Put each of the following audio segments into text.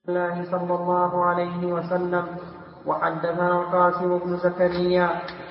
الله صلى الله عليه وسلم. وحدثنا القاسم بن زكريا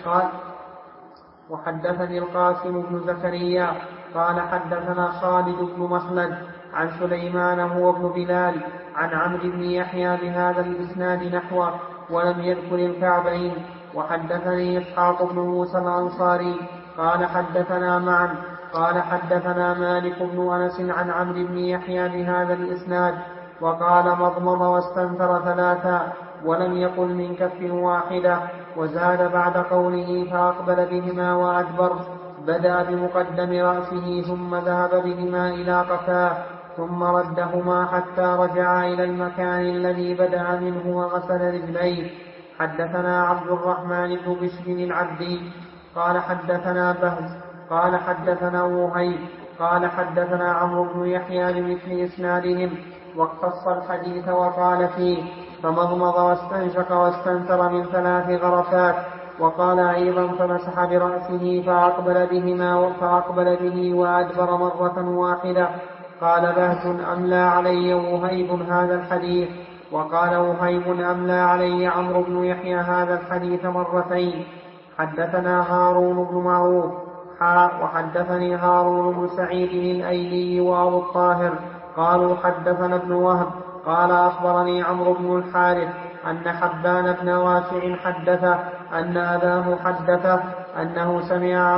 قال حدثنا خالد بن مخلد عن سليمان هو بن بلال عن عمرو بن يحيى بهذا الإسناد نحوه ولم يذكر الكعبين. وحدثني إسحاق بن موسى الأنصاري قال حدثنا معا قال حدثنا مالك بن أنس عن عمرو بن يحيى بهذا الإسناد وقال مضمض واستنثر ثلاثا ولم يقل من كف واحدة. وزاد بعد قوله فأقبل بهما وأدبر بدأ بمقدم رأسه ثم ذهب بهما إلى قفاه ثم ردهما حتى رجع إلى المكان الذي بدأ منه وغسل رجليه. حدثنا عبد الرحمن بن بشر العبدي قال حدثنا بهز قال حدثنا وهيب قال حدثنا عمرو بن يحيى بمثل إسنادهم واقتص الحديث وقال فيه فمضمض واستنشق واستنثر من 3 غرفات. وقال أيضا فمسح برأسه فأقبل به وأدبر مرة واحدة. قال بهز أملى علي وهيب هذا الحديث. وقال وهيب أملى علي عمرو بن يحيى هذا الحديث مرتين. حدثنا هارون بن معروف وحدثني هارون بن سعيد الأيلي وأبو الطاهر قالوا حدثنا ابن وهب قال أخبرني عمرو بن الحارث أن حبان بن واسع حدثه أن أباه حدثه أنه سمع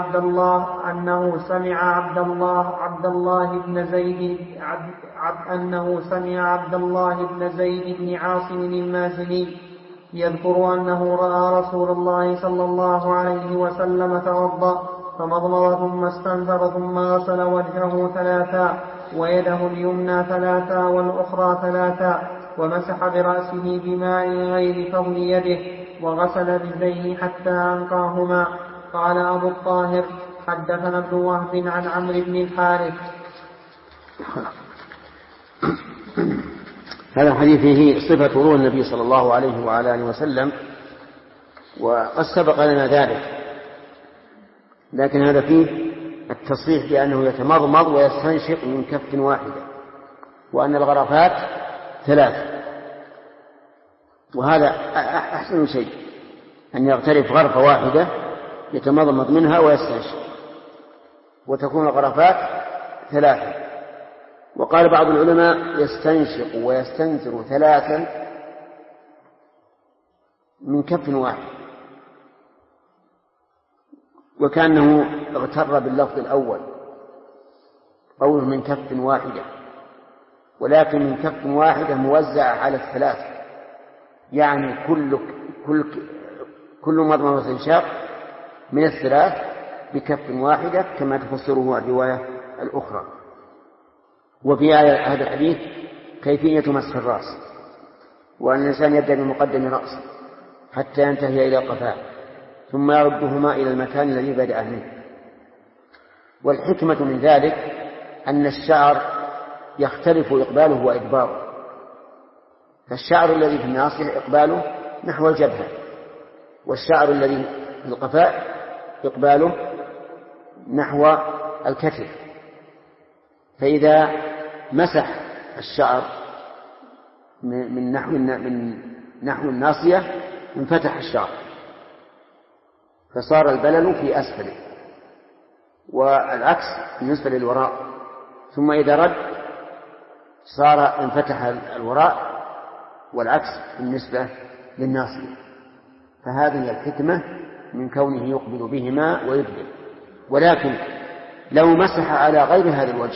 عبد الله بن زيد بن عاصم المازني يذكر أنه رأى رسول الله صلى الله عليه وسلم توضأ فمضمض ثم استنثر ثم غسل وجهه 3 ويده اليمنى 3 والأخرى 3 ومسح برأسه بماء غير فضل يده وغسل رجليه حتى أنقاهما. قال أبو الطاهر حدثنا ابن وهب عن عمرو بن الحارث. هذا الحديث فيه صفة وضوء النبي صلى الله عليه وعلى آله وسلم وقد سبق لنا ذلك، لكن هذا فيه التصريح بأنه يتمضمض ويستنشق من كف واحدة وأن الغرفات 3. وهذا أحسن شيء أن يغترف غرفة واحدة يتمضمض منها ويستنشق وتكون الغرفات 3. وقال بعض العلماء يستنشق ويستنثر 3 من كف واحد، وكأنه اغتر باللفظ الأول قوله من كف واحدة، ولكن من كف واحدة موزعة على 3، يعني كل مضمضة واستنشاق من 3 بكف واحدة كما تفسره الرواية الأخرى. وفي هذا الحديث كيفية مسح الرأس، وأن الإنسان يبدأ بمقدم رأسه حتى ينتهي إلى قفاه ثم يردهما إلى المكان الذي بدأ منه. والحكمة من ذلك أن الشعر يختلف إقباله وإدباره، فالشعر الذي في الناصية إقباله نحو الجبهة، والشعر الذي في القفاء إقباله نحو الكتف. فإذا مسح الشعر من نحو الناصية انفتح الشعر فصار البلل في أسفله، والعكس بالنسبة للوراء، ثم إذا رد صار انفتح الوراء والعكس بالنسبة للناصية. فهذه الحكمة من كونه يقبل بهما ويدبر. ولكن لو مسح على غير هذا الوجه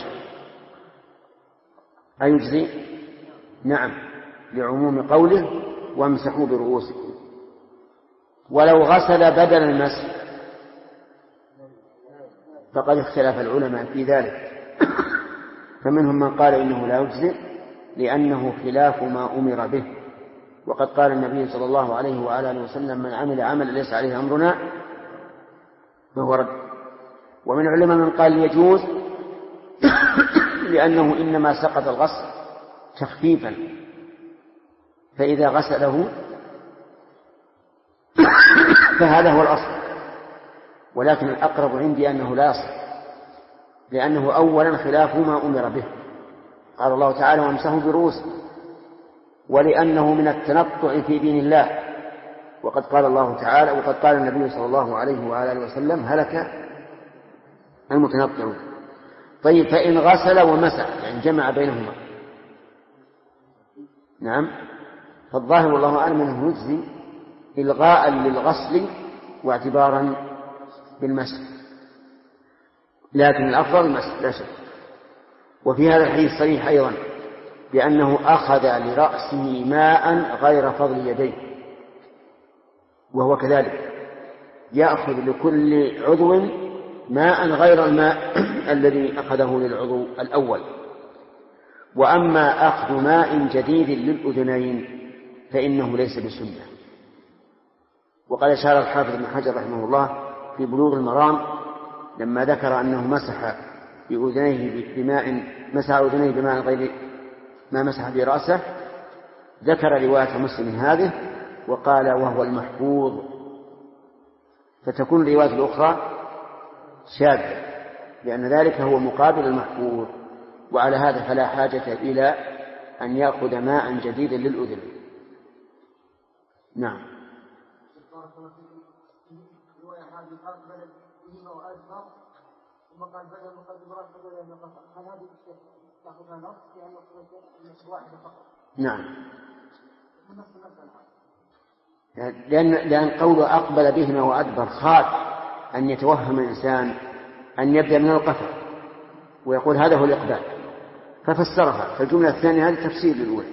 أيجزي؟ نعم، لعموم قوله وامسحوا برؤوسكم. ولو غسل بدل المسح فقد اختلف العلماء في ذلك، فمنهم من قال إنه لا يجزي لأنه خلاف ما أمر به، وقد قال النبي صلى الله عليه وآله وسلم من عمل عمل ليس عليه أمرنا فهو رد. ومن العلماء من قال يجوز لأنه إنما سقط الغسل تخفيفا، فإذا غسله فهذا هو الأصل. ولكن الأقرب عندي أنه لا يصح، لأنه أولا خلاف ما أمر به. قال الله تعالى وامسحوا برؤوسكم، ولأنه من التنطع في دين الله، وقد قال الله تعالى وقد قال النبي صلى الله عليه وآله وسلم: هلك المتنطعون. طيب، فإن غسل ومسح يعني جمع بينهما، نعم، فالظاهر والله أعلم أنه يجزي إلغاء للغسل واعتبارا بالمسح، لكن الأفضل المسح لا شك. وفي هذا الحديث صريح أيضا بأنه أخذ لرأسه ماء غير فضل يديه، وهو كذلك يأخذ لكل عضو ماء غير الماء الذي أخذه للعضو الأول. وأما أخذ ماء جديد للأذنين فإنه ليس بسنة. وقد أشار الحافظ ابن حجر رحمه الله في بلوغ المرام لما ذكر أنه مسح أذنيه بماء غير ما مسح برأسه، ذكر رواية مسلم هذه وقال: وهو المحفوظ. فتكون الرواية الأخرى شاذة، لأن ذلك هو مقابل المحفوظ. وعلى هذا فلا حاجة إلى أن يأخذ ماء جديدا للأذن. نعم. نعم، لأن قوله أقبل بهما وأدبر خاف أن يتوهم الإنسان أن يبدأ من القفا ويقول هذا هو الإقبال، ففسرها. فالجملة الثانية هذه تفسير للأولى.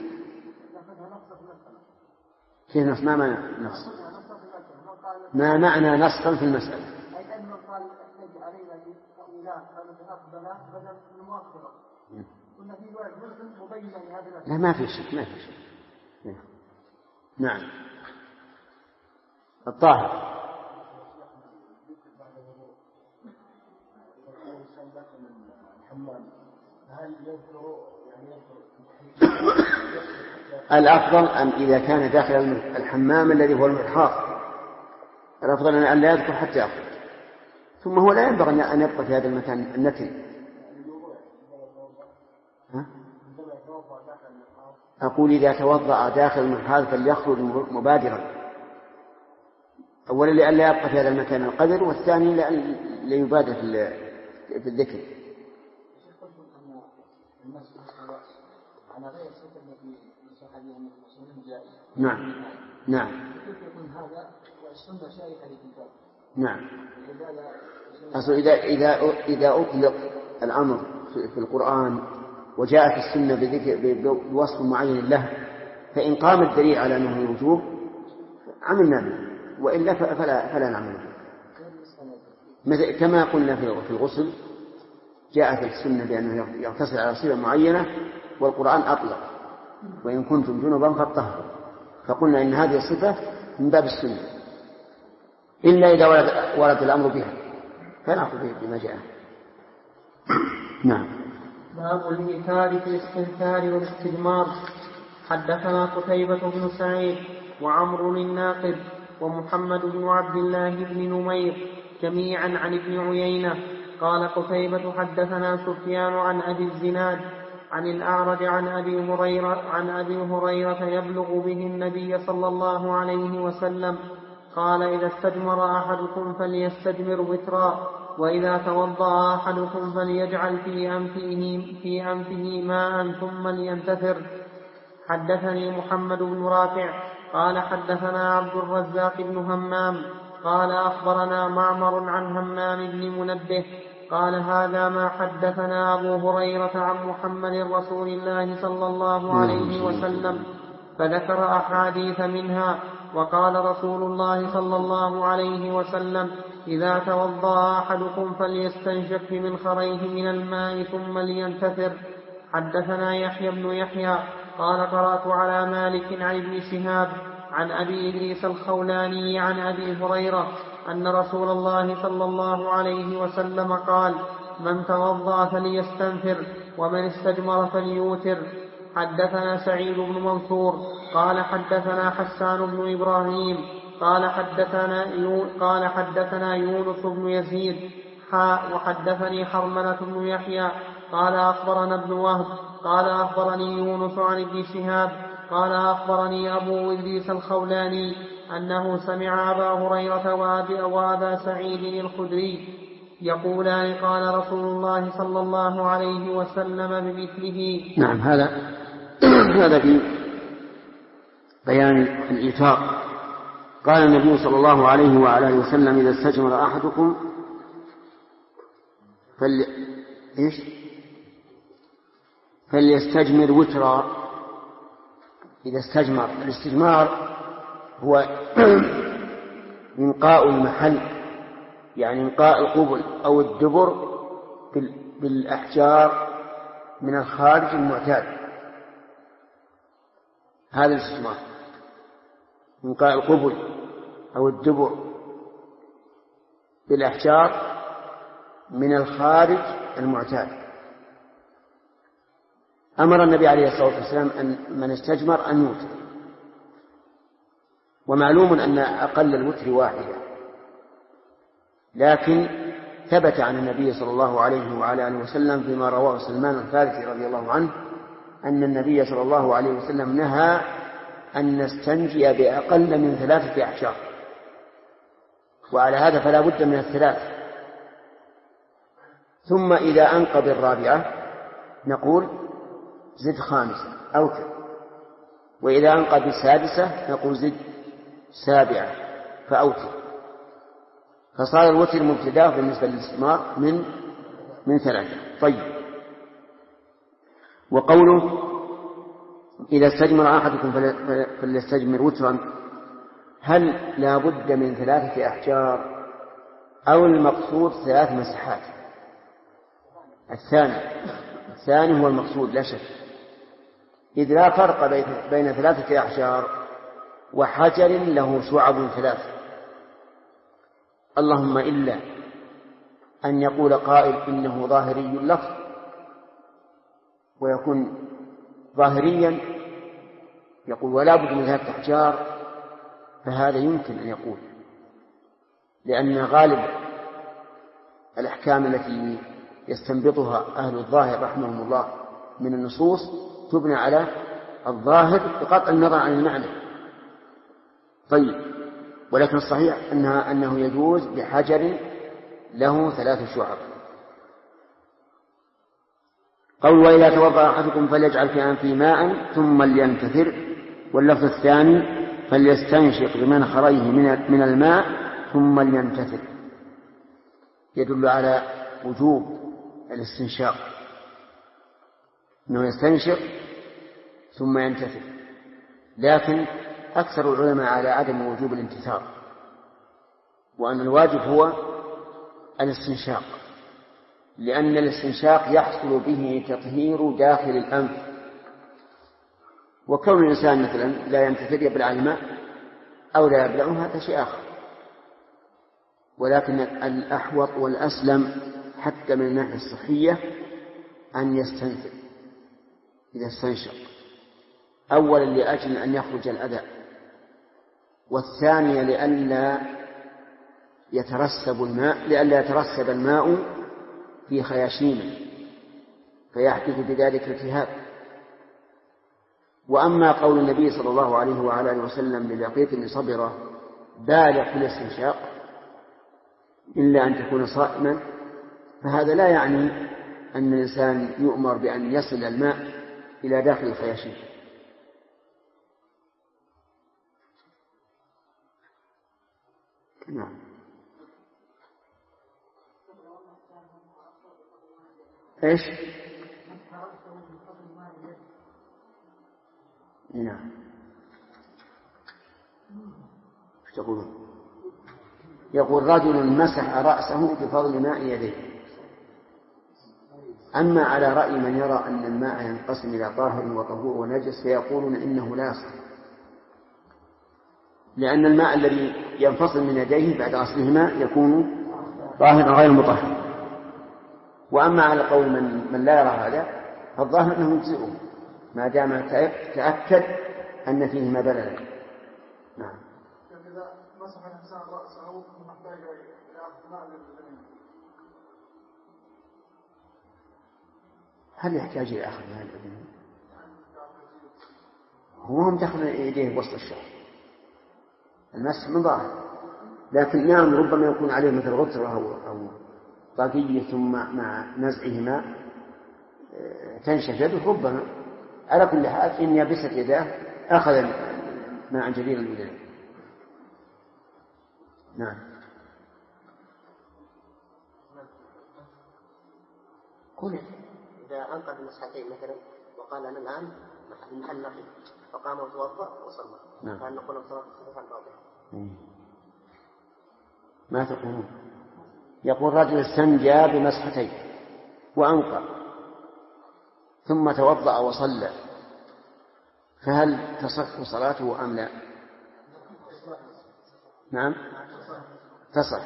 كيف نص؟ ما معنى نص؟ ما معنى نصا في المسألة؟ لا، ما في شيء. نعم. الطاهر الأفضل أن إذا كان داخل الحمام الذي هو المرحاض، الأفضل أن لا يذكر حتى يخرج. ثم هو لا ينبغي أن يبقى في هذا المكان النتن. أقول إذا توضأ داخل المرحاض فليخرج مبادرا، أولا لأن لا يبقى في هذا المكان القدر، والثاني لأن ليبادر في الذكر. نعم. نعم. أصل إذا أطلق الأمر في القرآن وجاءت السنة بوصف معين له، فإن قام الدليل على أنه الوجوب عملنا به، وإلا فلا نعمل به. كما قلنا في الغسل جاءت السنة بأنه يغتسل على صفة معينة والقرآن أطلق: وإن كنتم جنبا فاطهروا، فقلنا إن هذه الصفة من باب السنة، إلا إذا ورد الأمر بها فنأخذ بما جاء. نعم. باب الإيثار في الاستنثار والاستجمار. حدثنا قتيبة بن سعيد وعمرو الناقد ومحمد بن عبد الله بن نمير جميعا عن ابن عيينة قال قتيبة: حدثنا سفيان عن أبي الزناد عن الأعرج عن أبي هريرة يبلغ به النبي صلى الله عليه وسلم قال: إذا استجمر أحدكم فليستجمر وترا، وإذا توضأ أحدكم فليجعل في أنفه ماء ثم لينتثر. حدثني محمد بن رافع قال حدثنا عبد الرزاق بن همام قال أخبرنا معمر عن همام بن منبه قال: هذا ما حدثنا أبو هريرة عن محمد رسول الله صلى الله عليه وسلم، فذكر أحاديث منها. وقال رسول الله صلى الله عليه وسلم: إذا توضأ أحدكم فليستنشق بمنخريه من الماء ثم لينتثر. حدثنا يحيى بن يحيى قال: قرأت على مالك عن ابن شهاب عن أبي إدريس الخولاني عن أبي هريرة أن رسول الله صلى الله عليه وسلم قال: من توضأ فليستنثر، ومن استجمر فليوتر. حدثنا سعيد بن منصور قال حدثنا حسان بن إبراهيم قال حدثنا يونس بن يزيد وحدثني حرملة بن يحيى قال أخبرنا ابن وهب قال أخبرني يونس عن ابن شهاب قال أخبرني أبو إدريس الخولاني أنه سمع أبا هريرة وأبا سعيد الخدري يقولان قال رسول الله صلى الله عليه وسلم بمثله. نعم. هذا في بيان الإيثار. قال النبي صلى الله عليه وعلى آله وسلم: إذا استجمر أحدكم فليستجمر وترا. إذا استجمر، الاستجمار هو إنقاء المحل، يعني إنقاء القبل أو الدبر بالأحجار من الخارج المعتاد. هذا الاستجمار، إنقاء القبل أو الدبر بالأحجار من الخارج المعتاد. أمر النبي عليه الصلاة والسلام أن من استجمر أن يوتر، ومعلوم أن أقل الوتر واحدة، لكن ثبت عن النبي صلى الله عليه وعلى آله وسلم فيما رواه سلمان الفارسي رضي الله عنه أن النبي صلى الله عليه وسلم نهى أن نستنجي بأقل من 3 أحجار، وعلى هذا فلا بد من 3. ثم إذا أنقى بالرابعة نقول زد 5 أوتر، وإذا أنقى بالسادسة نقول زد 7 فأوتر، فصار الوتر مبتدأ بالنسبة للاستثمار من 3. طيب، وقوله إذا استجمر أحدكم فليستجمر وترا، هل لا بد من 3 أحجار أو المقصود 3 مسحات؟ الثاني هو المقصود لا شك، إذ لا فرق بين 3 أحجار وحجر له شعب 3، اللهم إلا أن يقول قائل إنه ظاهري اللفظ ويكون ظاهريا يقول ولا بد من 3 أحجار، فهذا يمكن أن يقول، لأن غالب الأحكام التي يستنبطها أهل الظاهر رحمهم الله من النصوص تبنى على الظاهر بقطع النظر عن المعنى. طيب، ولكن الصحيح أنه يجوز بحجر له 3 شعب. قول وإذا توضأ أحدكم فليجعل في أنفه ماء ثم لينتثر، واللفظ الثاني فليستنشق بمنخريه من الماء ثم لينتثر، يدل على وجوب الاستنشاق، أنه يستنشق ثم ينتثر، لكن أكثر العلماء على عدم وجوب الانتثار، وأن الواجب هو الاستنشاق، لأن الاستنشاق يحصل به تطهير داخل الأنف، وكون الإنسان مثلا لا ينتثر يبلع الماء أو لا يبلعه هذا شيء آخر، ولكن الأحوط والأسلم حتى من الناحية الصحية أن يستنثر إذا استنشق، أولا لأجل أن يخرج الأذى، والثانية لئلا يترسب الماء في خياشيمه فيحدث بذلك التهاب. وأما قول النبي صلى الله عليه وعلى آله وسلم للقيط بن صبرة بالغ في الاستنشاق إلا أن تكون صائما، فهذا لا يعني أن الإنسان يؤمر بأن يصل الماء إلى داخل الخياشيم. نعم. إيش؟ نعم. ايش تقولون؟ يقول رجل مسح رأسه بفضل ماء يديه. أما على رأي من يرى أن الماء ينقسم إلى طاهر وطهور ونجس فيقولون إنه لا يصح، لأن الماء الذي ينفصل من يديه بعد غسلهما يكون طاهرا غير مطهر. وأما على قول من لا يرى هذا فالظاهر أنه يجزئه ما دام تأكد أن فيهما بللا. نعم. إذا مسح الإنسان رأسه محتاج إلى أخذ ماء للجميع. هل يحتاج إلى أخذ هذا الأذن؟ هو هم دخل يديه وسط الشعر، المسح من ظاهر، لكن نعم ربما يكون عليه مثل غطرة أو طاقية ثم مع نزعهما تنشف يده ربما. على كل حال إن يبست يداه أخذ ماء جديد الأذن. نعم. قل إذا أنقذ المسحتين مثلا وقال أنا الآن محل نقي فقام وتوضأ وصلى، نعم. فهل نقول صلاة صحيحة باطلة؟ ما تقولون؟ يقول رجل استنجى بمسحتين وأنقى ثم توضأ وصلى، فهل تصح صلاته أم لا؟ نعم تصح.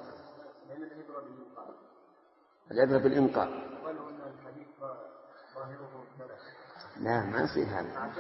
العبرة بالإنقاء. لا ما يصير هذا.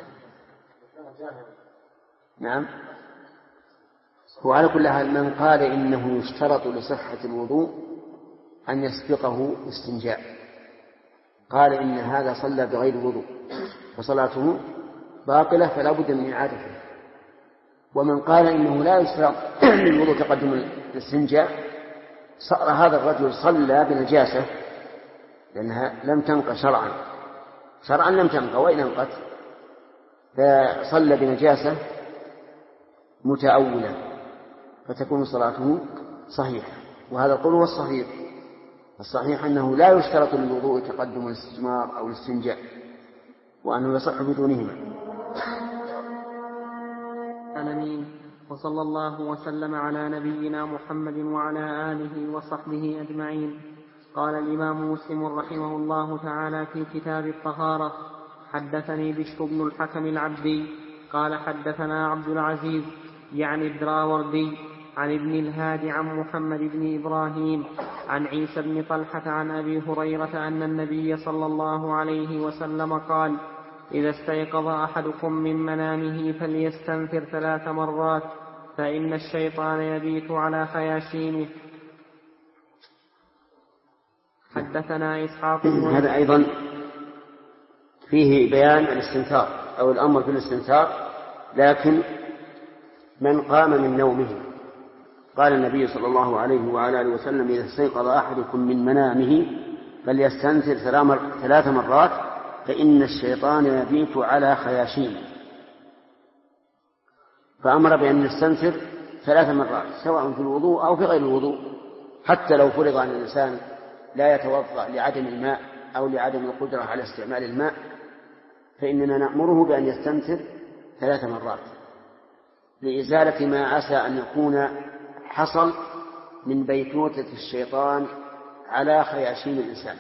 نعم. هو على كل حال من قال إنه يشترط لصحة الوضوء أن يسبقه استنجاء، قال إن هذا صلى بغير وضوء فصلاته باطلة فلا بد من إعادته. ومن قال إنه لا يشترط للوضوء تقدم الاستنجاء صار هذا الرجل صلى بنجاسة لأنها لم تنقى شرعا لم تنقى وإن انقت، فصلى بنجاسة متأولا فتكون صلاته صحيحة. وهذا القول هو الصحيح أنه لا يشترط للوضوء تقدم الاستجمار أو الاستنجاء وأنه يصح بدونهما. آمين. وصلى الله وسلم على نبينا محمد وعلى آله وصحبه أجمعين. قال الإمام مسلم رحمه الله تعالى في كتاب الطهارة: حدثني بشر بن الحكم العبدي قال حدثنا عبد العزيز يعني الدراوردي عن ابن الهادي عن محمد بن إبراهيم عن عيسى بن طلحة عن أبي هريرة أن النبي صلى الله عليه وسلم قال: إذا استيقظ أحدكم من منامه فليستنثر 3 مرات فإن الشيطان يبيت على خياشيمه. حدثنا إسحاق. هذا أيضا فيه بيان الاستنثار أو الأمر بالاستنثار، لكن من قام من نومه قال النبي صلى الله عليه وعلى آله وسلم: إذا استيقظ أحدكم من منامه فليستنثر 3 مرات فإن الشيطان يبيت على خياشيمه. فأمر بأن نستنثر 3 مرات سواء في الوضوء أو في غير الوضوء، حتى لو فرض أن الإنسان لا يتوضأ لعدم الماء أو لعدم القدرة على استعمال الماء فإننا نأمره بأن يستنثر 3 مرات لإزالة ما عسى أن يكون حصل من بيتوتة الشيطان على خياشيم الإنسان.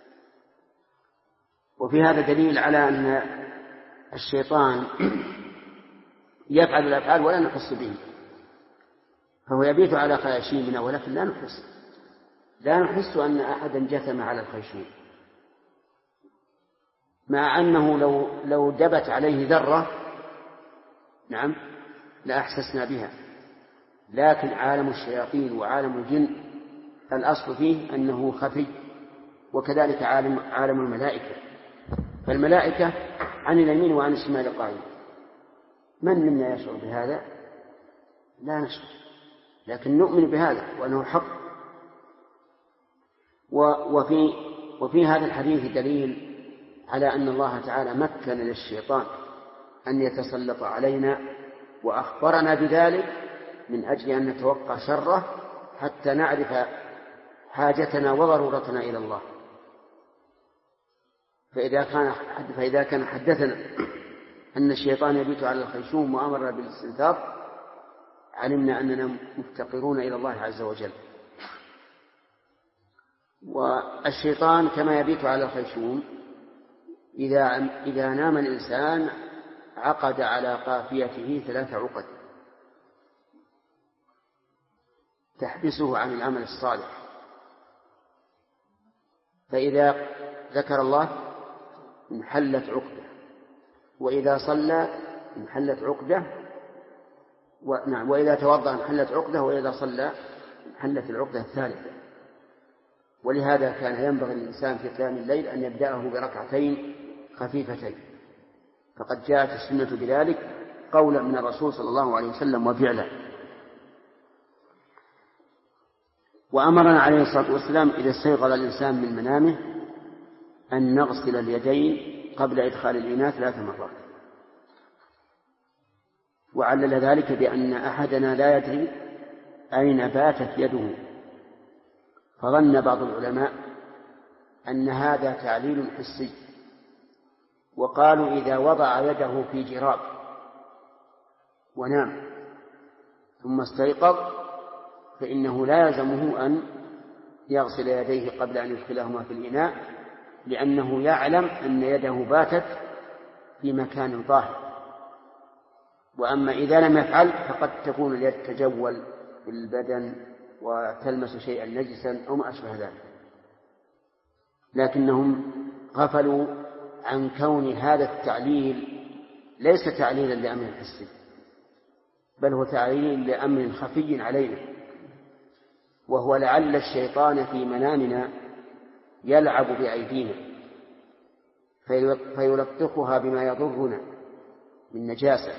وفي هذا دليل على أن الشيطان يفعل الأفعال ولا نحس به، فهو يبيت على خياشيمنا ولكن لا نحس أن أحدا جثم على الخيشوم، مع أنه لو دبت عليه ذرة نعم لأحسسنا بها، لكن عالم الشياطين وعالم الجن الأصل فيه أنه خفي، وكذلك عالم الملائكة، فالملائكة عن اليمين وعن الشمال قائمة. من منا يشعر بهذا؟ لا نشعر، لكن نؤمن بهذا وأنه حق. وفي هذا الحديث دليل على أن الله تعالى مكن للشيطان أن يتسلط علينا وأخبرنا بذلك من أجل أن نتوقع شره حتى نعرف حاجتنا وضرورتنا إلى الله. فإذا كان حدثنا أن الشيطان يبيت على الخيشوم وأمرنا بالاستنثار علمنا أننا مفتقرون إلى الله عز وجل. والشيطان كما يبيت على الخيشوم إذا نام الإنسان عقد على قافيته 3 عقد تحبسه عن العمل الصالح، فإذا ذكر الله انحلت عقدة، وإذا صلى انحلت عقدة، وإذا توضأ انحلت عقدة، وإذا صلى انحلت العقدة الثالثة. ولهذا كان ينبغي الإنسان في قيام الليل أن يبدأه بركعتين خفيفتين، فقد جاءت السنة بذلك قولا من الرسول صلى الله عليه وسلم وفعلا. وأمرنا عليه الصلاة والسلام إذا استيقظ الإنسان من منامه أن نغسل اليدين قبل إدخال الإناء 3 مرات، وعلل ذلك بأن أحدنا لا يدري أين باتت يده، فظن بعض العلماء أن هذا تعليل حسي، وقالوا إذا وضع يده في جراب ونام ثم استيقظ فإنه لا يلزمه أن يغسل يديه قبل أن يدخلهما في الإناء، لأنه يعلم أن يده باتت في مكان طاهر. وأما إذا لم يفعل فقد تكون اليد تجول في البدن وتلمس شيئا نجسا أو ما أشبه ذلك. لكنهم غفلوا عن كون هذا التعليل ليس تعليلا لأمر حسي، بل هو تعليل لأمر خفي علينا، وهو لعل الشيطان في منامنا يلعب بأيدينا فيلطخها بما يضرنا من نجاسة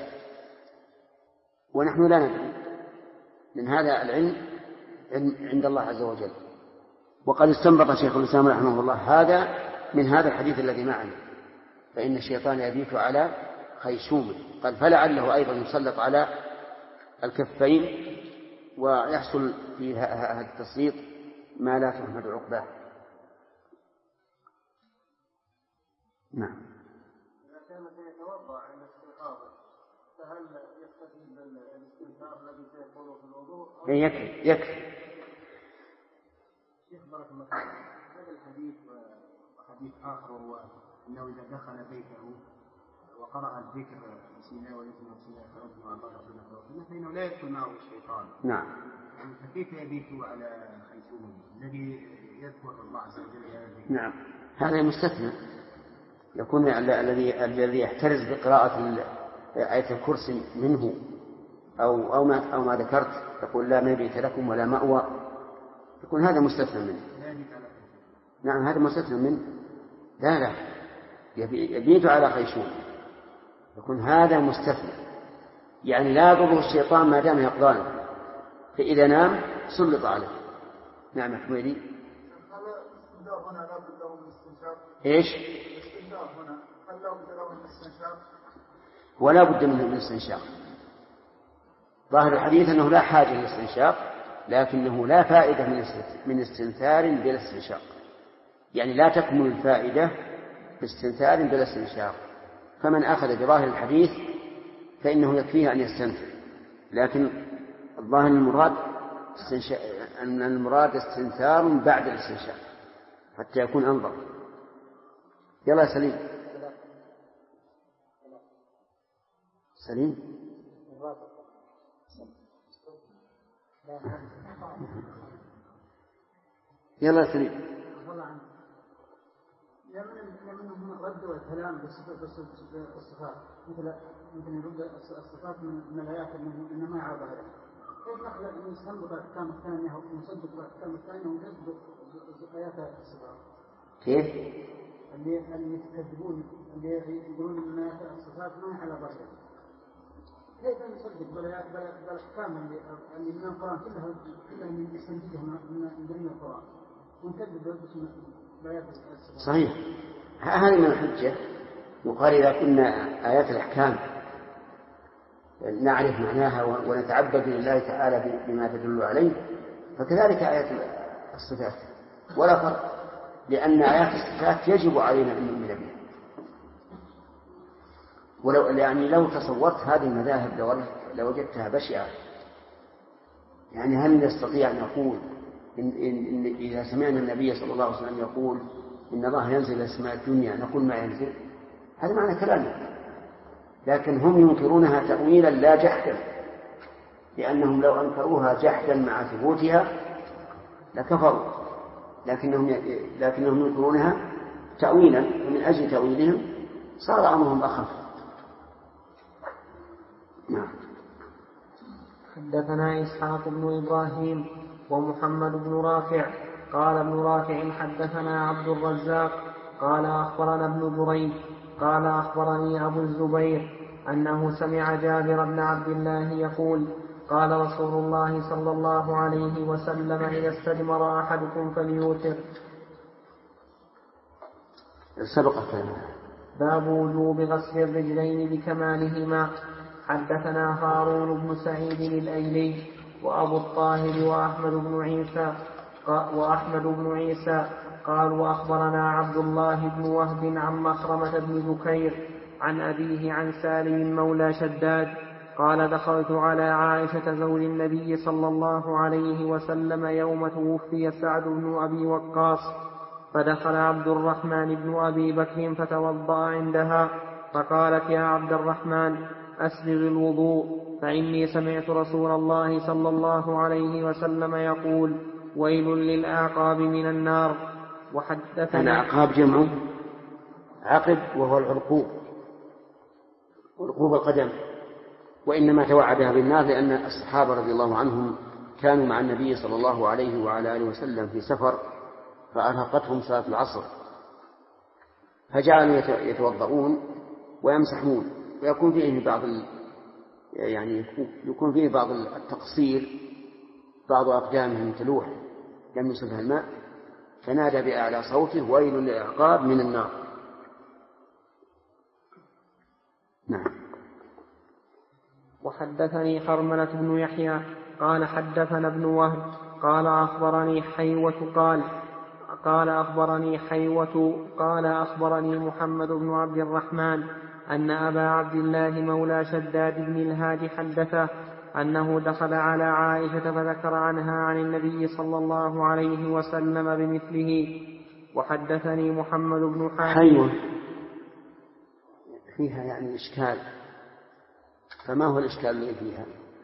ونحن لا ندري. من هذا العلم عند الله عز وجل. وقد استنبط شيخ الإسلام رحمه الله هذا من هذا الحديث الذي معنا، فإن الشيطان يبيت على خيشومه، قال فلعله أيضا يسلط على الكفين ويحصل في هذا التسليط ما لا تحمد عقباه. نعم. إذا كان سيتوضأ عند استيقاظه فهل يكتفي بالاستنشاق الذي سيقوله في الوضوء؟ يكفي. شيخ بارك الله فيك، هذا الحديث وحديث آخر هو أنه إذا دخل بيته وقرأ الذكر بسم الله والاسم بسم الله توكلنا على الله ربنا توكلنا فإنه لا يدخل معه الشيطان. نعم. فكيف يبيت على خيشومه الذي يذكر الله عز وجل هذا الذكر؟ نعم، هذا مستثنى، يكون الذي يحترز بقراءة آية الكرسي منه أو ما ذكرت، يقول لا مبيت لكم ولا مأوى، يكون هذا مستثنى منه. نعم هذا مستثنى منه. لا يبيت على خيشوم، يكون هذا مستثنى، يعني لا يضره الشيطان ما دام يقظان، فإذا نام سلط عليه. نعم حميدي. هنا لا بد له من الاستنشاق. ايش؟ الاستنشاق هنا هل لا بد له من الاستنشاق؟ ولا بد منه من الاستنشاق. ظاهر الحديث أنه لا حاجة للاستنشاق، لكنه لا فائدة من استنثار بلا استنشاق، يعني لا تكمل الفائدة باستنثار بلا استنشاق. فمن أخذ بظاهر الحديث فإنه يكفيه أن يستنثر، لكن الظاهر أن المراد استنثار بعد الاستنشاق حتى يكون أنظر. يلا يا سليم. سليم يلا يا سليم. يمنهم الرد والكلام بالصفات مثل يرد الصفات من الآيات إنما يعرض عليها. كيف نقدر نستنبط الأحكام الثانية ونصدق الأحكام الثانية ونصدق آيات الصفات؟ كيف؟ اللي يكذبون اللي يقولون إن آيات الصفات ما هي على ظاهرها. كيف نصدق بالأحكام اللي من القرآن كلها من يستنتجها من ضمن القرآن ونكذب بآيات الصفات؟ صحيح، هذه من الحجة. يقال إذا كنا آيات الأحكام نعرف معناها ونتعبد لله تعالى بما تدل عليه، فكذلك آيات الصفات ولا فرق، لأن آيات الصفات يجب علينا أن نؤمن بها. لو تصورت هذه المذاهب لوجدتها بشعة. يعني هل نستطيع أن نقول إن إذا سمعنا النبي صلى الله عليه وسلم يقول إن الله ينزل إلى السماء الدنيا نقول ما ينزل؟ هذا معنى كلامه. لكن هم ينكرونها تأويلا لا جحدا، لأنهم لو أنكروها جحدا مع ثبوتها لكفروا، لكنهم ينكرونها تأويلا، ومن أجل تأويلهم صار أمرهم أخف. نعم. حدثنا إسحاق بن إبراهيم ومحمد بن رافع قال ابن رافع حدثنا عبد الرزاق قال أخبرنا ابن جريج قال أخبرني أبو الزبير أنه سمع جابر بن عبد الله يقول قال رسول الله صلى الله عليه وسلم إذا استجمر أحدكم فليوتر. باب وجوب غسل الرجلين بكمالهما. حدثنا هارون بن سعيد الأيلي وأبو الطاهر وأحمد بن عيسى قالوا أخبرنا عبد الله بن وهب عن مخرمة بن ذكير عن أبيه عن سالم مولى شداد قال دخلت على عائشة زوج النبي صلى الله عليه وسلم يوم توفي سعد بن أبي وقاص فدخل عبد الرحمن بن أبي بكر فتوضأ عندها فقالت يا عبد الرحمن أسبغ الوضوء فإني سمعت رسول الله صلى الله عليه وسلم يقول ويل للأعقاب من النار. وحدثنا الأعقاب جمع عقب وهو العرقوب القدم، وإنما توعى بها بالنار لأن الصحابة رضي الله عنهم كانوا مع النبي صلى الله عليه وعلى آله وسلم في سفر فأرهقتهم صلاة العصر فجعلوا يتوضؤون ويمسحون ويكون فيه بعض التقصير، بعض أقدامهم تلوح لم يصبها الماء فنادى بأعلى صوته ويل للأعقاب من النار. نعم. وحدثني حرملة بن يحيى قال حدثنا ابن وهب قال أخبرني حيوة قال أخبرني محمد بن عبد الرحمن أن أبا عبد الله مولى شداد بن الهاد حدثه أنه دخل على عائشة فذكر عنها عن النبي صلى الله عليه وسلم بمثله. وحدثني محمد بن حيوة فيها يعني إشكال، فما هو الإشكال الذي فيها؟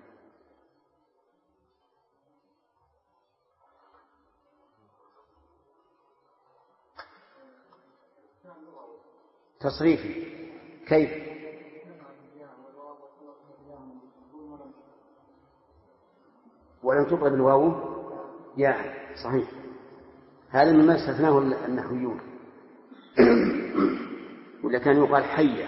تصريفي كيف؟ ولم تطلب الواو يا صحيح، هذا مما استثناه النحويون ولا كان يقال حية.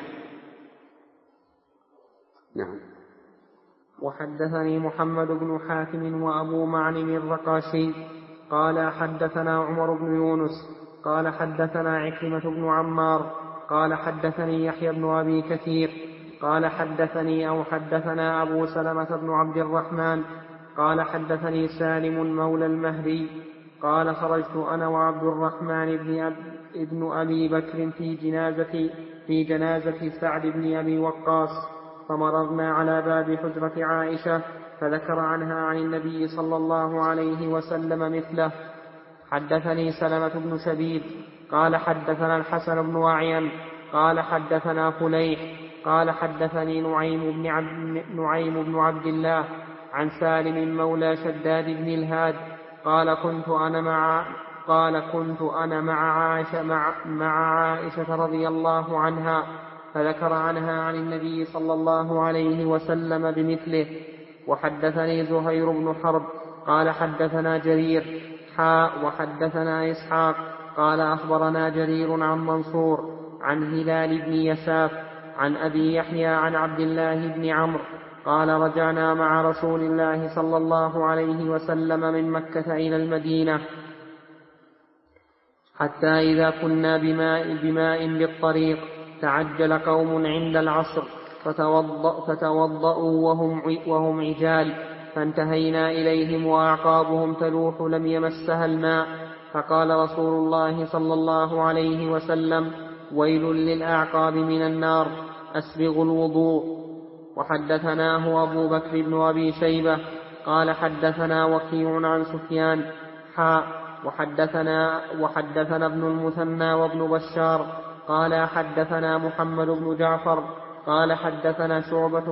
نعم. وحدثني محمد بن حاتم وأبو معن الرقاشي قال حدثنا عمر بن يونس قال حدثنا عكرمة بن عمار قال حدثني يحيى بن أبي كثير قال حدثنا أبو سلمة بن عبد الرحمن قال حدثني سالم مولى المهدي قال خرجت أنا وعبد الرحمن ابن أبي بكر في جنازة سعد بن أبي وقاص فمررنا على باب حجرة عائشة فذكر عنها عن النبي صلى الله عليه وسلم مثله. حدثني سلمة بن شبيب قال حدثنا الحسن بن أعين قال حدثنا فليح قال حدثني نعيم بن عبد الله عن سالم مولى شداد بن الهاد قال كنت أنا مع عائشة رضي الله عنها فذكر عنها عن النبي صلى الله عليه وسلم بمثله. وحدثني زهير بن حرب قال حدثنا جرير وحدثنا إسحاق قال أخبرنا جرير عن منصور عن هلال بن يساف عن أبي يحيى عن عبد الله بن عمرو قال رجعنا مع رسول الله صلى الله عليه وسلم من مكة إلى المدينة حتى إذا كنا بماء بالطريق تعجل قوم عند العصر فتوضأوا وهم عجال فانتهينا إليهم وأعقابهم تلوح لم يمسها الماء فقال رسول الله صلى الله عليه وسلم ويل للأعقاب من النار أسبغوا الوضوء. وحدثناه أبو بكر بن أبي شيبة قال حدثنا وكيع عن سفيان وحدثنا ابن المثنى وابن بشار قال حدثنا محمد بن جعفر قال حدثنا شعبة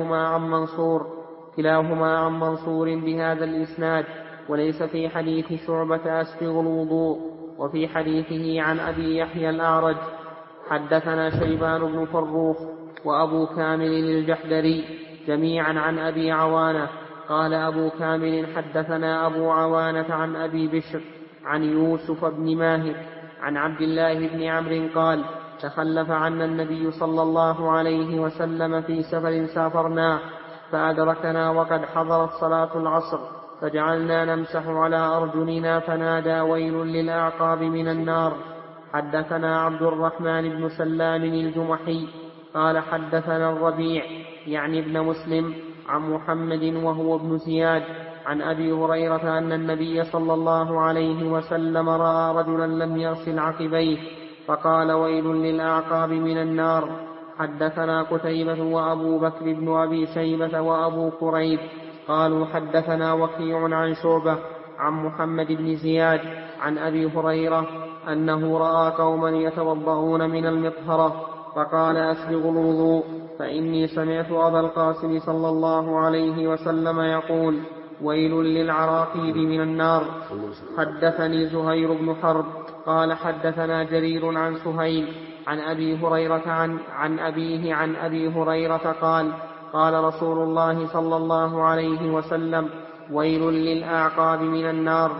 كلاهما عن منصور بهذا الإسناد وليس في حديث شعبة أسبغ الوضوء وفي حديثه عن أبي يحيى الأعرج. حدثنا شيبان بن فروخ وأبو كامل الجحدري جميعا عن أبي عوانة قال أبو كامل حدثنا أبو عوانة عن أبي بشر عن يوسف بن ماهر عن عبد الله بن عمرو قال تخلف عنا النبي صلى الله عليه وسلم في سفر سافرناه فأدركنا وقد حضرت صلاة العصر فجعلنا نمسح على أرجلنا فنادى ويل للأعقاب من النار. حدثنا عبد الرحمن بن سلام الجمحي قال حدثنا الربيع يعني ابن مسلم عن محمد وهو ابن زياد عن أبي هريرة أن النبي صلى الله عليه وسلم رأى رجلا لم يغسل عقبيه فقال ويل للأعقاب من النار. حدثنا قتيبة وأبو بكر بن أبي شيبة وأبو كريب قالوا حدثنا وكيع عن شعبة عن محمد بن زياد عن أبي هريرة أنه رأى قوما يتوضؤون من المطهرة فقال أسبغوا الوضوء فإني سمعت أبا القاسم صلى الله عليه وسلم يقول ويل للعراقيب من النار. حدثني زهير بن حرب قال حدثنا جرير عن سهيل عن أبي هريرة عن أبيه عن أبي هريرة قال قال رسول الله صلى الله عليه وسلم ويل للأعقاب من النار.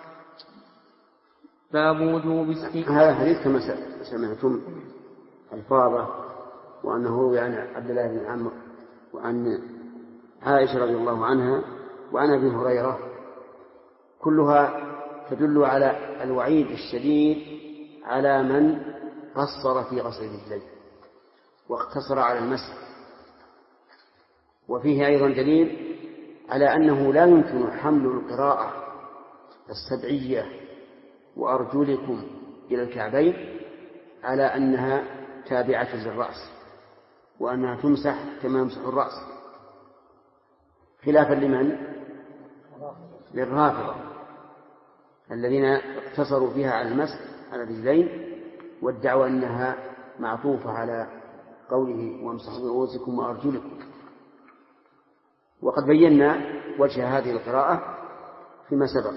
باب وجوب هذا الحديث كما سمعتم الفاظه وأنه روي عن عبد الله بن عمرو وعن عائشة رضي الله عنها وعن أبي هريرة كلها تدل على الوعيد الشديد على من قصر في غسل الرجلين واقتصر على المسح. وفيه أيضا دليل على أنه لا يمكن حمل القراءة السبعية وأرجلكم إلى الكعبين على أنها تابعة للرأس وأنها تمسح كما يمسح الرأس خلافا لمن؟ للرافضة الذين اقتصروا فيها على المسح على الرجلين وادعوا أنها معطوفة على قوله وامسحوا برؤوسكم وأرجلكم. وقد بينا وجه هذه القراءة فيما سبق.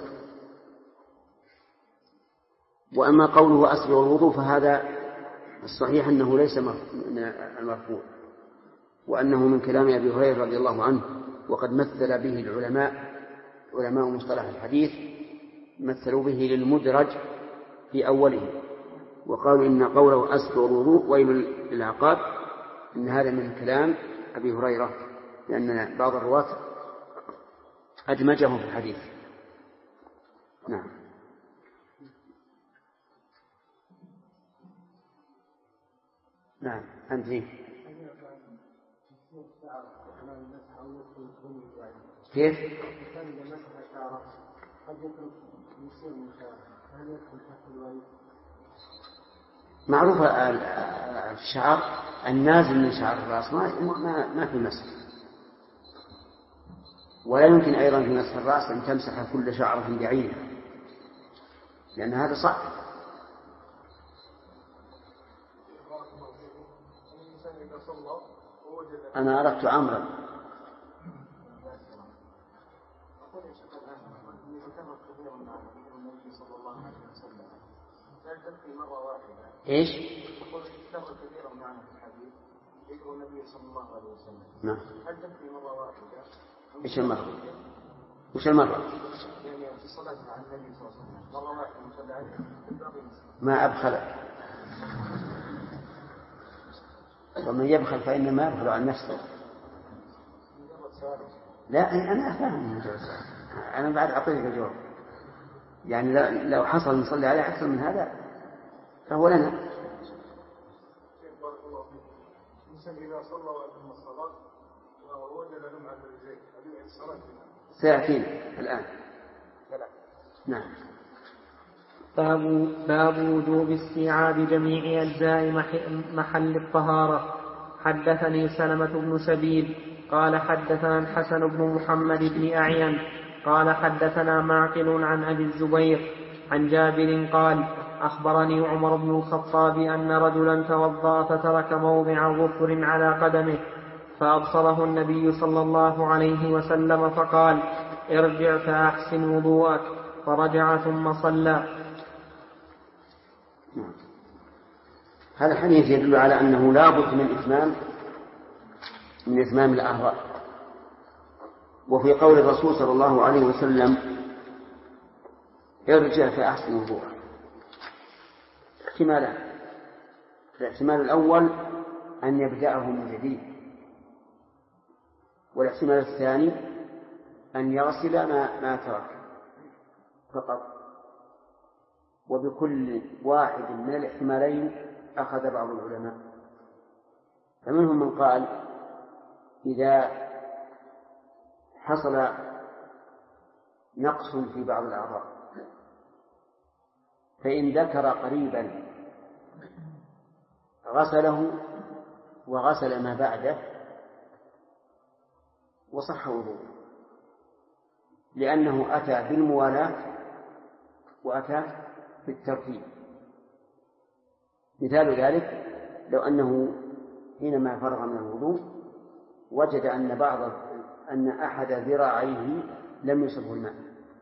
وأما قوله أسبغ الوضوء فهذا الصحيح أنه ليس من المرفوع وأنه من كلام أبي هريرة رضي الله عنه. وقد مثل به علماء مصطلح الحديث مثلوا به للمدرج في أوله وقالوا إن قوله أسبغ الوضوء ويل للعقاب إن هذا من كلام أبي هريرة لأن بعض الرواة أدمجه في الحديث. نعم أنت كيف؟ معروف الشعر النازل من شعر الرأس ما في مسح ولا يمكن أيضا في مسح الرأس أن تمسح كل شعرة بعينها لأن هذا صعب. أنا أردت عمرا إيش؟ نعم. إيش المرة؟ وش المرة؟ ما أبخل ومن يبخل فإنما يبخل عن نفسه. لا أنا أفهم أنا بعد أعطيك الجواب يعني لو حصل نصلي عليه أكثر من هذا فهو لنا. إذا صلى وأتم الصلاة ووجد لمعة الرجلين هذه الصلاة سيأتينا الآن. نعم. باب وجوب استيعاب جميع أجزاء محل الطهارة. حدثني سلمة بن شبيب قال حدثنا الحسن بن محمد بن أعين قال حدثنا معقل عن أبي الزبير عن جابر قال أخبرني عمر بن الخطاب أن رجلا توضأ فترك موضع ظفر على قدمه فأبصره النبي صلى الله عليه وسلم فقال ارجع فأحسن وضوءك فرجع ثم صلى. هذا الحديث يدل على أنه لا بد من إتمام الأعضاء. وفي قول الرسول صلى الله عليه وسلم ارجع فأحسن وضوءك. احتمالان: الاحتمال الأول أن يبدأه من جديد، والاحتمال الثاني أن يغسل ما ترك فقط. وبكل واحد من الاحتمالين أخذ بعض العلماء، فمنهم من قال إذا حصل نقص في بعض الأعضاء فإن ذكر قريبا غسله وغسل ما بعده وصح وضوءه، لأنه أتى بالموالاة وأتى بالترتيب. مثال ذلك لو أنه حينما فرغ من الوضوء وجد أن أحد ذراعيه لم يصبه الماء،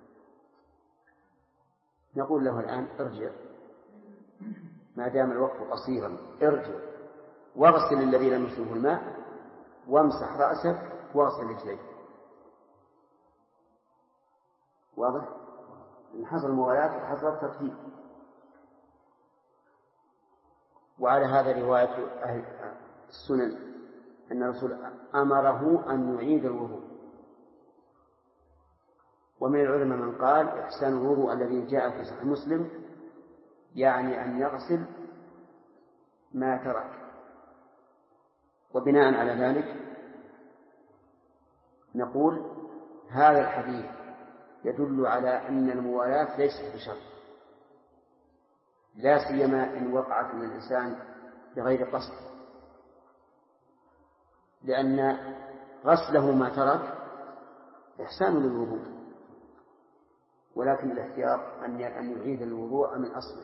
نقول له الآن ارجع ما دام الوقت قصيرا، ارجع واغسل الذي لم يصبه الماء وامسح رأسك واغسل رجليك. واضح؟ إن حصل موالاة وحصل الترتيب. وعلى هذا رواية أهل السنن أن الرسول أمره أن يعيد الوضوء. ومن العلماء من قال إحسان الوضوء الذي جاء في صحيح مسلم يعني أن يغسل ما ترك. وبناء على ذلك نقول هذا الحديث يدل على أن الموالاة ليست بشرط، لا سيما إن وقعت من الإنسان بغير قصد، لأن غسله ما ترك إحسان للوضوء، ولكن الاحتياط أن يعيد الوضوء من أصله،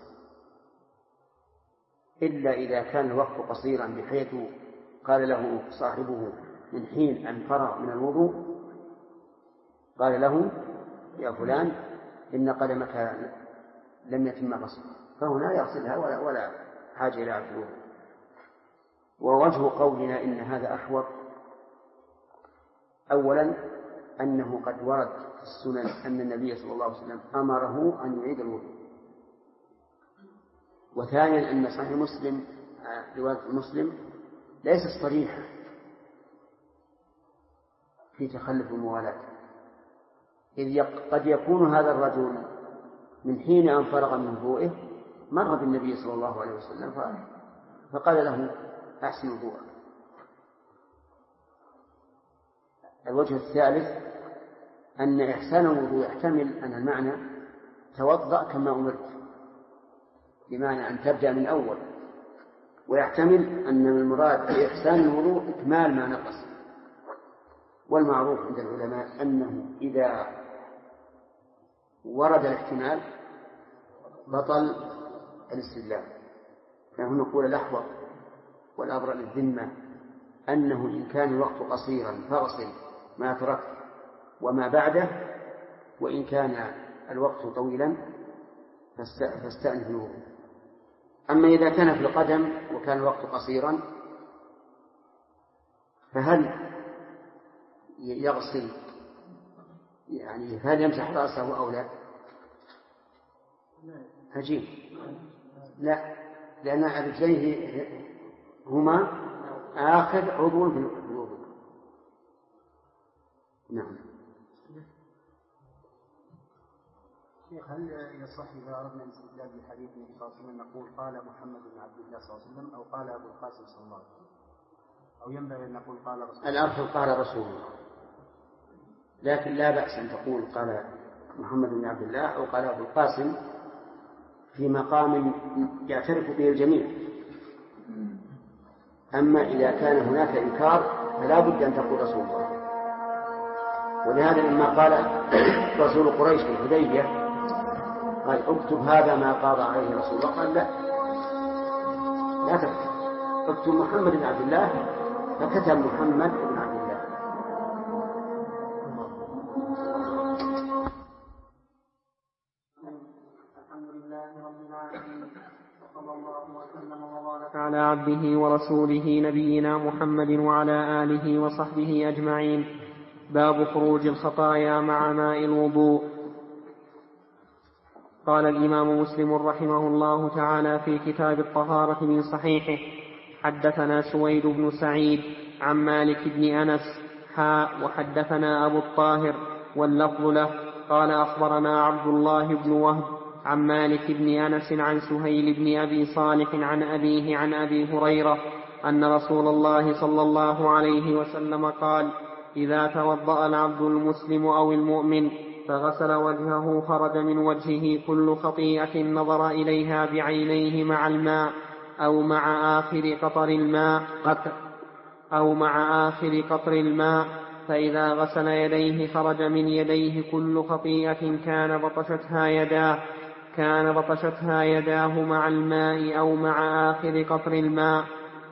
إلا إذا كان الوقت قصيرا بحيث قال له صاحبه من حين أن فرغ من الوضوء قال له يا فلان إن قدمك لم يتم غسلها، فهنا يغسلها ولا حاجة إلى عبد الوضوء. ووجه قولنا إن هذا أحوط أولا أنه قد ورد في السنن أن النبي صلى الله عليه وسلم أمره أن يعيد الوضوء، وثانيا أن صحيح مسلم رواية مسلم ليست صريحة في تخلف الموالاة، إذ قد يكون هذا الرجل من حين أن فرغ من وضوئه مر بالنبي صلى الله عليه وسلم فقال له أحسن وضوءك. الوجه الثالث أن إحسان الوضوء يحتمل أن المعنى توضأ كما أمرت، بمعنى أن تبدأ من أول، ويحتمل أن المراد بإحسان الوضوء إكمال ما نقص. والمعروف عند العلماء أنه إذا ورد الاحتمال بطل الاستدلال، فهم نقول الأحوط والأبرأ للذمة أنه إن كان الوقت قصيرا فاغسل ما تركت وما بعده، وإن كان الوقت طويلا فاستأنف الوضوء. أما إذا كان في القدم وكان الوقت قصيرا فهل يغسل يعني هل يمسح رأسه أو لا؟ عجيب، لا، لأن رجليه هما آخر عضو في الوضوء. نعم. شيخ، هل يصح إذا أردنا الاستدلال بحديث النبي صلى الله عليه وسلم نقول قال محمد بن عبد الله صلى الله عليه وسلم أو قال أبو القاسم صلى الله عليه وسلم، أو ينبغي أن نقول قال رسول الله؟ الأرث قال رسول الله، لكن لا بأس أن تقول قال محمد بن عبد الله أو قال أبو القاسم في مقام يعترف به الجميع. أما إذا كان هناك إنكار فلا بد أن تقول رسول الله. ولهذا لما قال رسول قريش في الحديبية قال اكتب هذا ما قاضى عليه رسول الله، قال لا تكتب، اكتب محمد بن عبد الله، فكتب محمد بن عبد الله. الحمد لله رب العالمين، وصلى الله وسلم وبارك على عبده ورسوله نبينا محمد وعلى آله وصحبه أجمعين. باب خروج الخطايا مع ماء الوضوء. قال الإمام مسلم رحمه الله تعالى في كتاب الطهارة من صحيحه: حدثنا سويد بن سعيد عن مالك بن أنس وحدثنا أبو الطاهر واللفظ له قال أخبرنا عبد الله بن وهب عن مالك بن أنس عن سهيل بن أبي صالح عن أبيه عن أبي هريرة أن رسول الله صلى الله عليه وسلم قال: إذا توضأ العبد المسلم أو المؤمن فغسل وجهه خرج من وجهه كل خطيئة نظر إليها بعينيه مع الماء أو مع آخر قطر الماء فإذا غسل يديه خرج من يديه كل خطيئة كان بطشتها يداه مع الماء أو مع آخر قطر الماء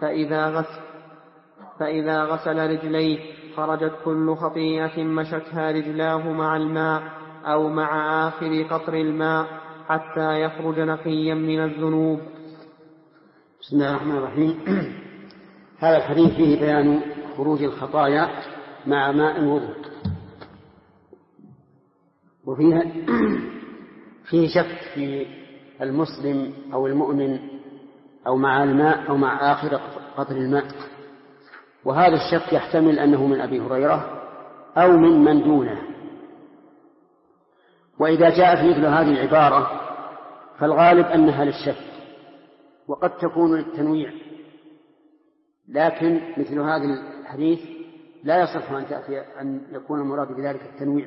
فإذا غسل رجليه خرجت كل خطيئة مشتها رجلاه مع الماء أو مع آخر قطر الماء حتى يخرج نقيا من الذنوب. بسم الله الرحمن الرحيم. هذا الحديث فيه بيان خروج الخطايا مع ماء الوضوء، فيه شك في المسلم أو المؤمن أو مع الماء أو مع آخر قطر الماء، وهذا الشك يحتمل أنه من أبي هريرة أو من دونه. وإذا جاءت مثل هذه العبارة فالغالب أنها للشك وقد تكون للتنويع، لكن مثل هذا الحديث لا يصح أن يكون المراد بذلك التنويع،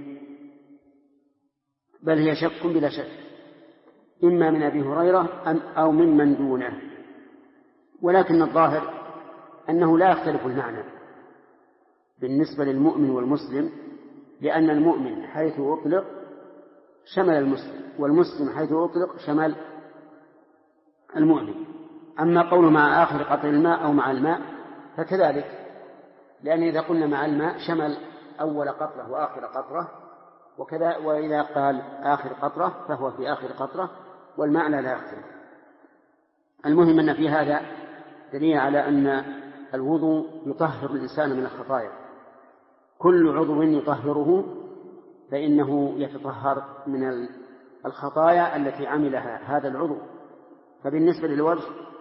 بل هي شك بلا شك، إما من أبي هريرة أو من دونه. ولكن الظاهر أنه لا يختلف المعنى بالنسبة للمؤمن والمسلم، لأن المؤمن حيث أطلق شمل المسلم، والمسلم حيث أطلق شمل المؤمن. أما قول مع آخر قطر الماء أو مع الماء فكذلك، لأن إذا قلنا مع الماء شمل أول قطرة وآخر قطرة، وكذا وإذا قال آخر قطرة فهو في آخر قطرة، والمعنى لا يختلف. المهم أن في هذا دليل على أن الوضوء يطهر الإنسان من الخطايا، كل عضو يطهره فإنه يتطهر من الخطايا التي عملها هذا العضو. فبالنسبة للوجه،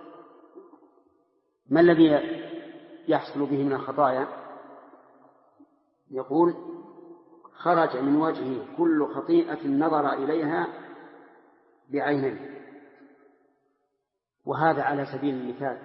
ما الذي يحصل به من الخطايا؟ يقول: خرج من وجهه كل خطيئة نظر إليها بعينيه، وهذا على سبيل المثال،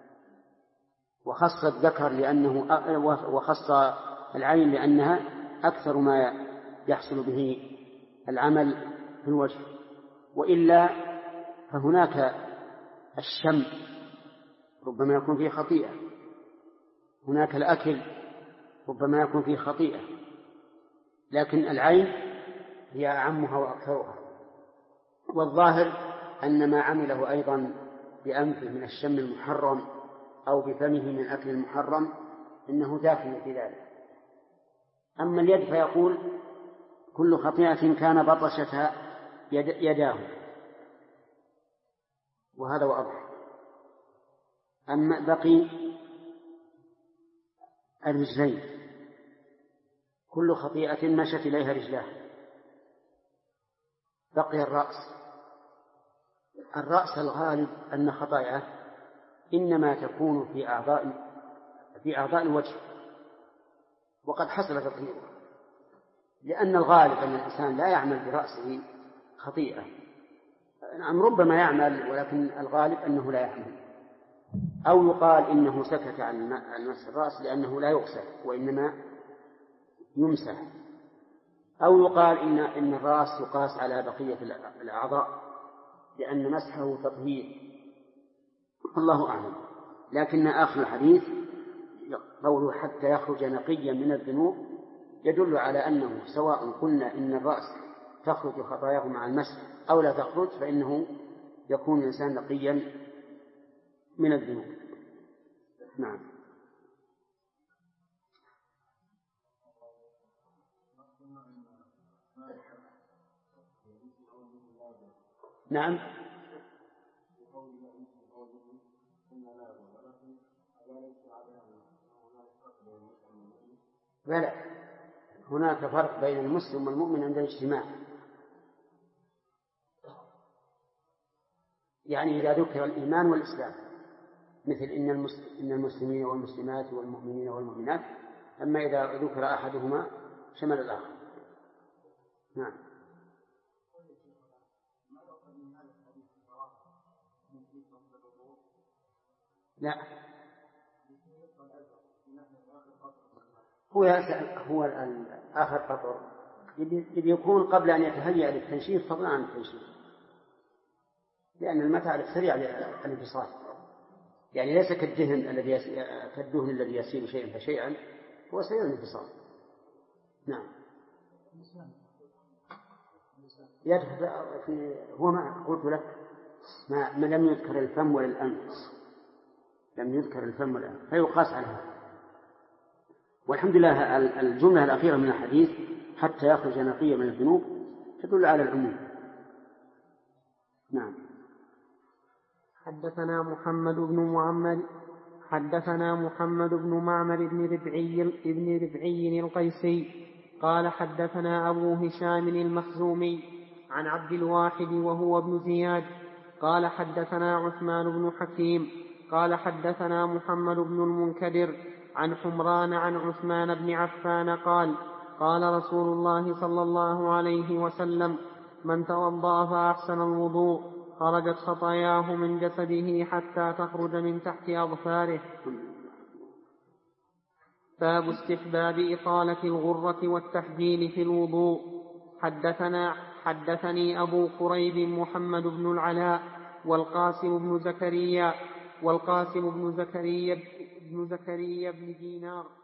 وخص الذكر وخص العين لأنها أكثر ما يحصل به العمل في الوجه. وإلا فهناك الشم ربما يكون فيه خطيئة، هناك الأكل ربما يكون فيه خطيئة، لكن العين هي أعمها وأكثرها. والظاهر أن ما عمله أيضا بأنفه من الشم المحرم أو بفمه من أكل المحرم إنه داخل في ذلك. أما اليد فيقول: كل خطيئة كان بطشتها يداه، وهذا واضح. أما بقي الرجلين، كل خطيئة مشت إليها رجلاه. بقي الرأس الغالب أن خطاياه إنما تكون في أعضاء الوجه، وقد حصل تطهيره، لأن الغالب أن الإنسان لا يعمل برأسه خطيئة. نعم ربما يعمل، ولكن الغالب أنه لا يعمل. أو يقال إنه سكت عن مس الرأس لأنه لا يغسل وإنما يمسح. أو يقال إن الرأس يقاس على بقية الأعضاء لأن مسحه تطهير، الله أعلم. لكن آخر الحديث قوله حتى يخرج نقيا من الذنوب يدل على أنه سواء قلنا إن الرأس تخرج خطاياه مع المسح أو لا تخرج، فإنه يكون الإنسان نقيا من الذنوب. نعم. نعم. بلى، هناك فرق بين المسلم والمؤمن عند الاجتماع. يعني إذا ذكر الإيمان والإسلام، مثل إن المسلمين والمسلمات والمؤمنين والمؤمنات، أما إذا ذكر أحدهما شمل الآخر. نعم. لا، هو آخر قطر يكون قبل أن يتهيأ للتنشيف فضلا عن التنشيف، لأن الماء تعرف سريع الانفصال، يعني ليس كالدهن الذي يسير شيئا فشيئا، هو سريع الانفصال. نعم. هو ما قلت لك ما لم يذكر الفم ولا الأنف، لم يذكر الفم ولا الأنف فيقاس على هذا. والحمد لله الجملة الأخيرة من الحديث حتى يخرج نقيا من الذنوب تدل على العموم. نعم. حدثنا محمد بن معمر بن ربعي القيسي قال حدثنا أبو هشام المخزومي عن عبد الواحد وهو ابن زياد قال حدثنا عثمان بن حكيم قال حدثنا محمد بن المنكدر عن حمران عن عثمان بن عفان قال قال رسول الله صلى الله عليه وسلم: من توضأ فأحسن الوضوء خرجت خطاياه من جسده حتى تخرج من تحت أظفاره. باب استحباب إطالة الغرة والتحجيل في الوضوء. حدثني أبو قريب محمد بن العلاء والقاسم بن زكريا بن زكريا بن دينار